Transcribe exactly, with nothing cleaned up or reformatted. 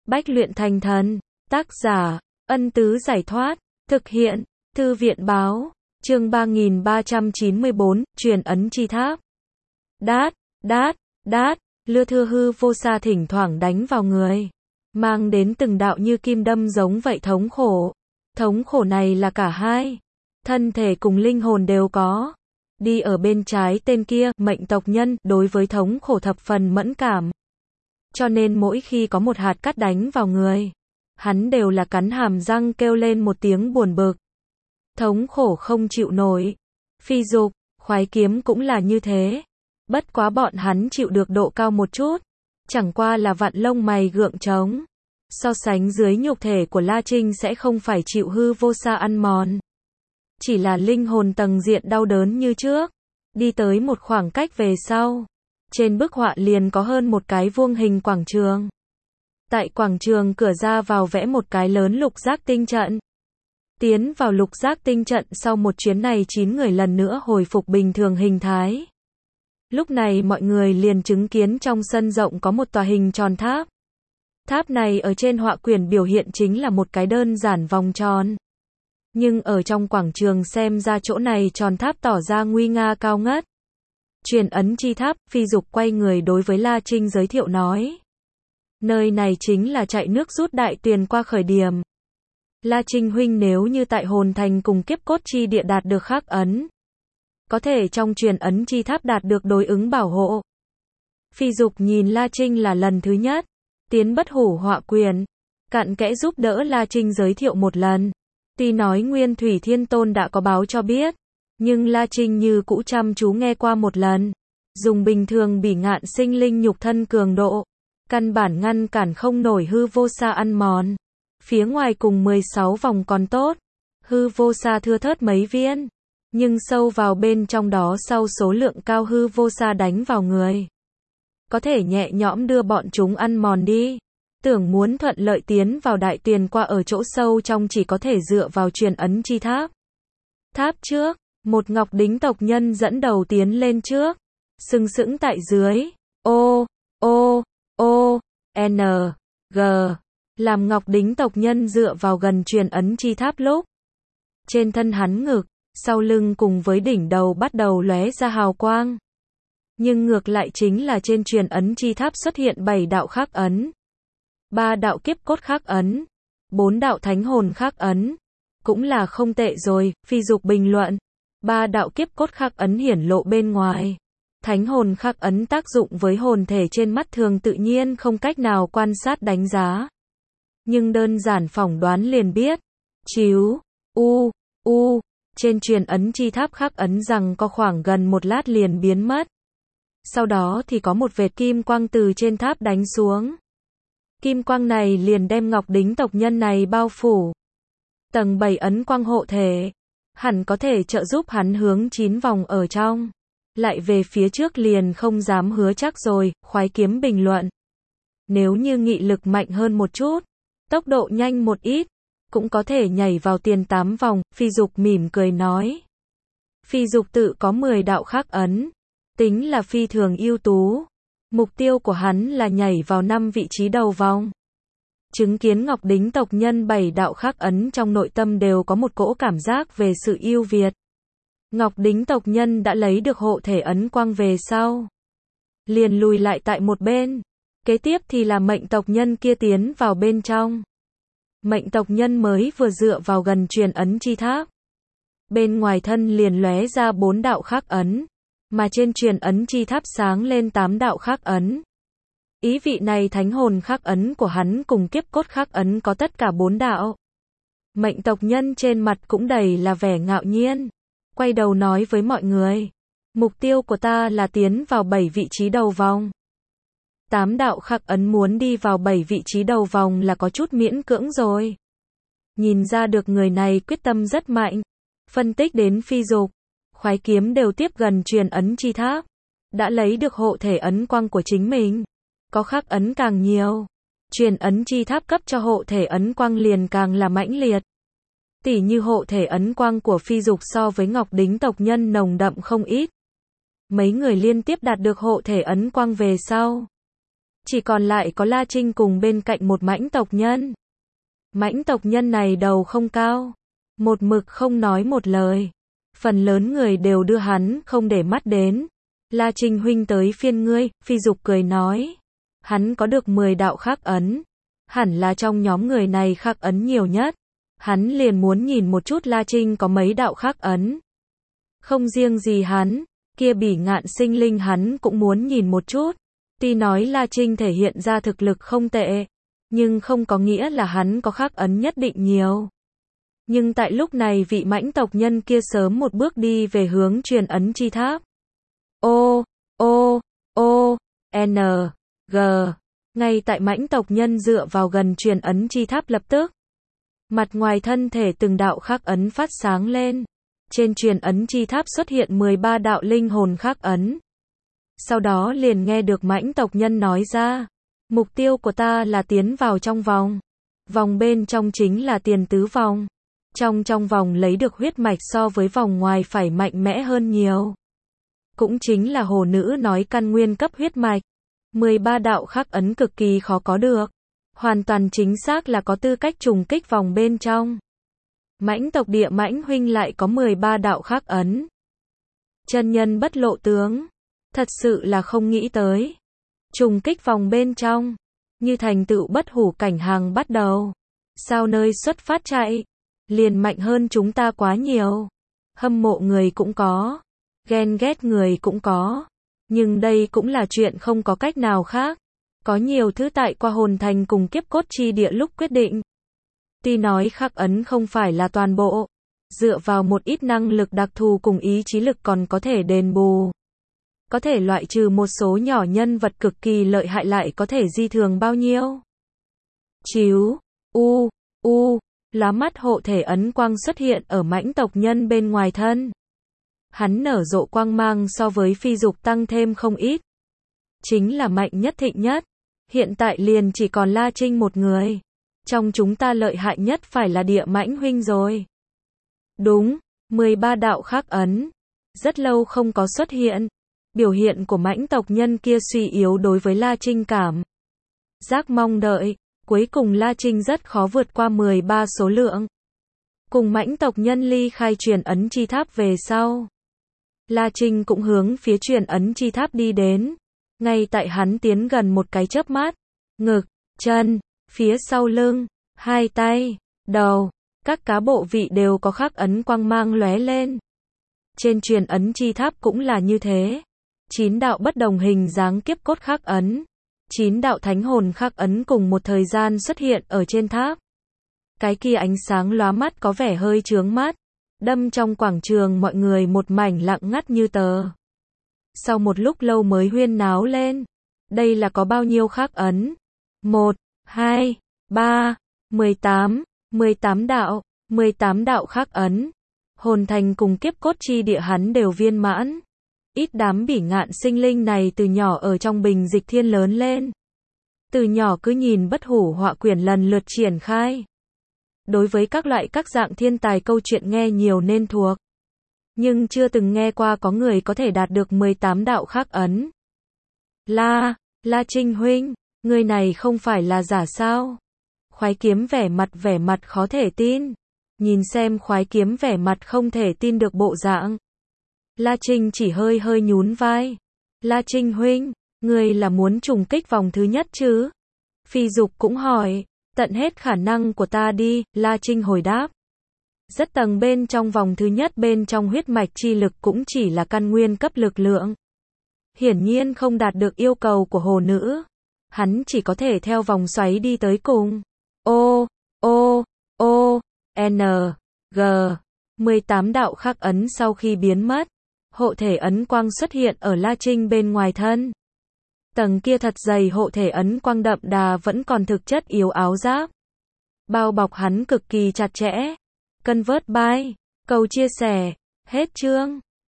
Bách luyện thành thần. Tác giả, Ân Tứ Giải Thoát. Thực hiện, Thư viện Báo. Chương ba nghìn ba trăm chín mươi bốn, truyền ấn chi tháp. Đát, đát, đát, lưa thưa hư vô xa thỉnh thoảng đánh vào người. Mang đến từng đạo như kim đâm giống vậy thống khổ. Thống khổ này là cả hai. Thân thể cùng linh hồn đều có. Đi ở bên trái tên kia, mệnh tộc nhân, đối với thống khổ thập phần mẫn cảm. Cho nên mỗi khi có một hạt cát đánh vào người, hắn đều là cắn hàm răng kêu lên một tiếng buồn bực. Thống khổ không chịu nổi. Phi dục, khoái kiếm cũng là như thế. Bất quá bọn hắn chịu được độ cao một chút. Chẳng qua là vặn lông mày gượng trống. So sánh dưới nhục thể của La Trinh sẽ không phải chịu hư vô xa ăn mòn. Chỉ là linh hồn tầng diện đau đớn như trước. Đi tới một khoảng cách về sau. Trên bức họa liền có hơn một cái vuông hình quảng trường. Tại quảng trường cửa ra vào vẽ một cái lớn lục giác tinh trận. Tiến vào lục giác tinh trận sau một chuyến này chín người lần nữa hồi phục bình thường hình thái. Lúc này mọi người liền chứng kiến trong sân rộng có một tòa hình tròn tháp. Tháp này ở trên họa quyển biểu hiện chính là một cái đơn giản vòng tròn. Nhưng ở trong quảng trường xem ra chỗ này tròn tháp tỏ ra nguy nga cao ngất. Truyền ấn chi tháp, Phi Dục quay người đối với La Trinh giới thiệu nói. Nơi này chính là chạy nước rút đại tuyền qua khởi điểm. La Trinh huynh nếu như tại hồn thành cùng kiếp cốt chi địa đạt được khắc ấn. Có thể trong truyền ấn chi tháp đạt được đối ứng bảo hộ. Phi Dục nhìn La Trinh là lần thứ nhất. Tiến bất hủ họa quyền. Cặn kẽ giúp đỡ La Trinh giới thiệu một lần. Tuy nói Nguyên Thủy Thiên Tôn đã có báo cho biết. Nhưng La Trinh như cũ chăm chú nghe qua một lần. Dùng bình thường bỉ ngạn sinh linh nhục thân cường độ. Căn bản ngăn cản không nổi hư vô xa ăn mòn. Phía ngoài cùng mười sáu vòng còn tốt. Hư vô xa thưa thớt mấy viên. Nhưng sâu vào bên trong đó sau số lượng cao hư vô xa đánh vào người. Có thể nhẹ nhõm đưa bọn chúng ăn mòn đi. Tưởng muốn thuận lợi tiến vào đại tuyền qua ở chỗ sâu trong chỉ có thể dựa vào truyền ấn chi tháp. Tháp trước, một ngọc đính tộc nhân dẫn đầu tiến lên trước. Sừng sững tại dưới. O, O, O, N, G. Làm ngọc đính tộc nhân dựa vào gần truyền ấn chi tháp lúc. Trên thân hắn ngực, sau lưng cùng với đỉnh đầu bắt đầu lóe ra hào quang. Nhưng ngược lại chính là trên truyền ấn chi tháp xuất hiện bảy đạo khắc ấn. Ba đạo kiếp cốt khắc ấn. Bốn đạo thánh hồn khắc ấn. Cũng là không tệ rồi, Phi Dục bình luận. Ba đạo kiếp cốt khắc ấn hiển lộ bên ngoài. Thánh hồn khắc ấn tác dụng với hồn thể trên mắt thường tự nhiên không cách nào quan sát đánh giá. Nhưng đơn giản phỏng đoán liền biết. Chíu, u, u, trên truyền ấn chi tháp khắc ấn rằng có khoảng gần một lát liền biến mất. Sau đó thì có một vệt kim quang từ trên tháp đánh xuống. Kim quang này liền đem ngọc đính tộc nhân này bao phủ. Tầng bảy ấn quang hộ thể. Hẳn có thể trợ giúp hắn hướng chín vòng ở trong. Lại về phía trước liền không dám hứa chắc rồi, khoái kiếm bình luận. Nếu như nghị lực mạnh hơn một chút, tốc độ nhanh một ít, cũng có thể nhảy vào tiền tám vòng, Phi Dục mỉm cười nói. Phi Dục tự có mười đạo khắc ấn, tính là phi thường ưu tú. Mục tiêu của hắn là nhảy vào năm vị trí đầu vòng. Chứng kiến ngọc đính tộc nhân bảy đạo khắc ấn trong nội tâm đều có một cỗ cảm giác về sự ưu việt. Ngọc đính tộc nhân đã lấy được hộ thể ấn quang về sau. Liền lùi lại tại một bên. Kế tiếp thì là mệnh tộc nhân kia tiến vào bên trong. Mệnh tộc nhân mới vừa dựa vào gần truyền ấn chi tháp. Bên ngoài thân liền lóe ra bốn đạo khắc ấn. Mà trên truyền ấn chi tháp sáng lên tám đạo khắc ấn. Ý vị này thánh hồn khắc ấn của hắn cùng kiếp cốt khắc ấn có tất cả bốn đạo. Mệnh tộc nhân trên mặt cũng đầy là vẻ ngạo nhiên. Quay đầu nói với mọi người. Mục tiêu của ta là tiến vào bảy vị trí đầu vòng. Tám đạo khắc ấn muốn đi vào bảy vị trí đầu vòng là có chút miễn cưỡng rồi. Nhìn ra được người này quyết tâm rất mạnh. Phân tích đến Phi Dục, khoái kiếm đều tiếp gần truyền ấn chi tháp. Đã lấy được hộ thể ấn quang của chính mình. Có khắc ấn càng nhiều. Truyền ấn chi tháp cấp cho hộ thể ấn quang liền càng là mãnh liệt. Tỉ như hộ thể ấn quang của Phi Dục so với ngọc đính tộc nhân nồng đậm không ít. Mấy người liên tiếp đạt được hộ thể ấn quang về sau. Chỉ còn lại có La Trinh cùng bên cạnh một mãnh tộc nhân. Mãnh tộc nhân này đầu không cao, một mực không nói một lời. Phần lớn người đều đưa hắn không để mắt đến. La Trinh huynh tới phiên ngươi, Phi Dục cười nói. Hắn có được mười đạo khắc ấn. Hẳn là trong nhóm người này khắc ấn nhiều nhất. Hắn liền muốn nhìn một chút La Trinh có mấy đạo khắc ấn. Không riêng gì hắn, kia bỉ ngạn sinh linh hắn cũng muốn nhìn một chút. Tuy nói La Trinh thể hiện ra thực lực không tệ, nhưng không có nghĩa là hắn có khắc ấn nhất định nhiều. Nhưng tại lúc này vị mãnh tộc nhân kia sớm một bước đi về hướng truyền ấn chi tháp. O, O, O, N, G. Ngay tại mãnh tộc nhân dựa vào gần truyền ấn chi tháp lập tức. Mặt ngoài thân thể từng đạo khắc ấn phát sáng lên. Trên truyền ấn chi tháp xuất hiện mười ba đạo linh hồn khắc ấn. Sau đó liền nghe được mãnh tộc nhân nói ra. Mục tiêu của ta là tiến vào trong vòng. Vòng bên trong chính là tiền tứ vòng. Trong trong vòng lấy được huyết mạch so với vòng ngoài phải mạnh mẽ hơn nhiều. Cũng chính là hồ nữ nói căn nguyên cấp huyết mạch. mười ba đạo khắc ấn cực kỳ khó có được. Hoàn toàn chính xác là có tư cách trùng kích vòng bên trong. Mãnh tộc địa mãnh huynh lại có mười ba đạo khắc ấn. Chân nhân bất lộ tướng. Thật sự là không nghĩ tới. Trùng kích vòng bên trong. Như thành tựu bất hủ cảnh hàng bắt đầu. Sao nơi xuất phát chạy. Liền mạnh hơn chúng ta quá nhiều. Hâm mộ người cũng có. Ghen ghét người cũng có. Nhưng đây cũng là chuyện không có cách nào khác. Có nhiều thứ tại qua hồn thành cùng kiếp cốt chi địa lúc quyết định. Tuy nói khắc ấn không phải là toàn bộ. Dựa vào một ít năng lực đặc thù cùng ý chí lực còn có thể đền bù. Có thể loại trừ một số nhỏ nhân vật cực kỳ lợi hại lại có thể di thường bao nhiêu. Chíu, u, u, lá mắt hộ thể ấn quang xuất hiện ở mãnh tộc nhân bên ngoài thân. Hắn nở rộ quang mang so với Phi Dục tăng thêm không ít. Chính là mạnh nhất thịnh nhất. Hiện tại liền chỉ còn La Trinh một người. Trong chúng ta lợi hại nhất phải là địa mãnh huynh rồi. Đúng, mười ba đạo khắc ấn. Rất lâu không có xuất hiện. Biểu hiện của mãnh tộc nhân kia suy yếu đối với La Trinh cảm. Giác mong đợi, cuối cùng La Trinh rất khó vượt qua mười ba số lượng. Cùng mãnh tộc nhân ly khai truyền ấn chi tháp về sau. La Trinh cũng hướng phía truyền ấn chi tháp đi đến. Ngay tại hắn tiến gần một cái chớp mắt. Ngực, chân, phía sau lưng, hai tay, đầu, các cá bộ vị đều có khắc ấn quang mang lóe lên. Trên truyền ấn chi tháp cũng là như thế. Chín đạo bất đồng hình dáng kiếp cốt khắc ấn. Chín đạo thánh hồn khắc ấn cùng một thời gian xuất hiện ở trên tháp. Cái kia ánh sáng lóa mắt có vẻ hơi chướng mắt. Đâm trong quảng trường mọi người một mảnh lặng ngắt như tờ. Sau một lúc lâu mới huyên náo lên. Đây là có bao nhiêu khắc ấn? Một, hai, ba, mười tám, mười tám đạo, mười tám đạo khắc ấn. Hồn thành cùng kiếp cốt chi địa hắn đều viên mãn. Ít đám bỉ ngạn sinh linh này từ nhỏ ở trong bình dịch thiên lớn lên. Từ nhỏ cứ nhìn bất hủ họa quyển lần lượt triển khai. Đối với các loại các dạng thiên tài câu chuyện nghe nhiều nên thuộc. Nhưng chưa từng nghe qua có người có thể đạt được mười tám đạo khắc ấn. La, La Trinh huynh, người này không phải là giả sao? Khoái kiếm vẻ mặt vẻ mặt khó thể tin. Nhìn xem khoái kiếm vẻ mặt không thể tin được bộ dạng. La Trinh chỉ hơi hơi nhún vai. La Trinh huynh, người là muốn trùng kích vòng thứ nhất chứ? Phi Dục cũng hỏi. Tận hết khả năng của ta đi, La Trinh hồi đáp. Rất tầng bên trong vòng thứ nhất bên trong huyết mạch chi lực cũng chỉ là căn nguyên cấp lực lượng. Hiển nhiên không đạt được yêu cầu của hồ nữ. Hắn chỉ có thể theo vòng xoáy đi tới cùng. O, O, O, N, G. mười tám đạo khắc ấn sau khi biến mất. Hộ thể ấn quang xuất hiện ở La Trinh bên ngoài thân. Tầng kia thật dày hộ thể ấn quang đậm đà vẫn còn thực chất yếu áo giáp. Bao bọc hắn cực kỳ chặt chẽ. Convert by. Cầu chia sẻ. Hết chương.